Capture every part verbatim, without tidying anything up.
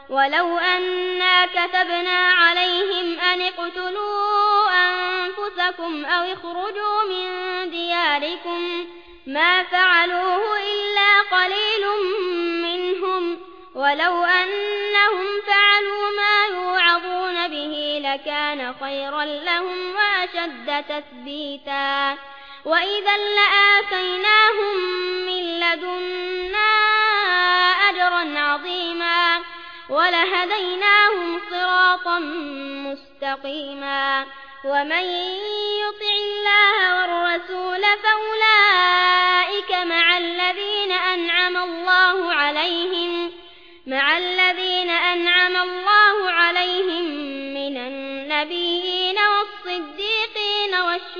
ولو أنا كتبنا عليهم أن اقتلوا أنفسكم أو اخرجوا من دياركم ما فعلوه إلا قليل منهم ولو أنهم فعلوا ما يوعظون به لكان خيرا لهم وأشد تثبيتا وإذا لآتيناهم من لدنا أجرا عظيما ولهديناهم صراطا مستقيما ومن يطع الله والرسول فأولئك مع الذين أنعم الله عليهم مع الذين أنعم الله عليهم من النبيين والصديقين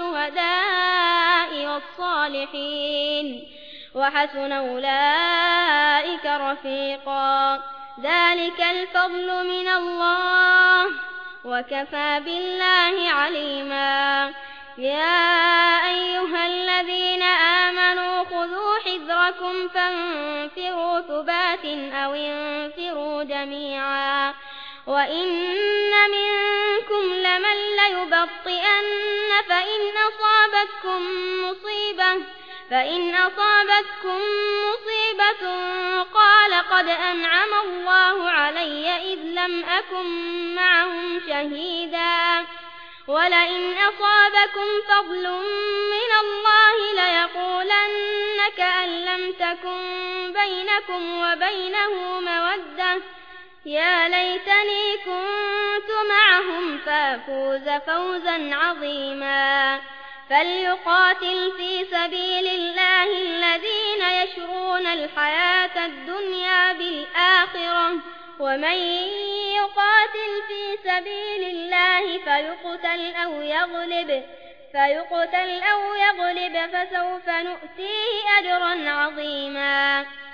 والشهداء والصالحين وحسن أولئك رفيقا ذلك الفضل من الله وكفى بالله عليما يا أيها الذين آمنوا خذوا حذركم فانفروا ثبات أو انفروا جميعا وإن منكم لمن ليبطئن فإن أصابتكم مصيبة فإن أصابتكم مصيبة قال قد أنعم الله علي إذ لم أكن معهم شهيدا ولئن أصابكم فضل من الله ليقولن كأن لم تكن بينكم وبينه مودة يا ليتني كنت معهم فأفوز فوزا عظيما فليقاتل في سبيل الله الذين يشرون الحياة الدنيا بالآخرة ومن يقاتل في سبيل الله فيقتل أو يغلب فيقتل أو يغلب فسوف نؤتيه أجرا عظيما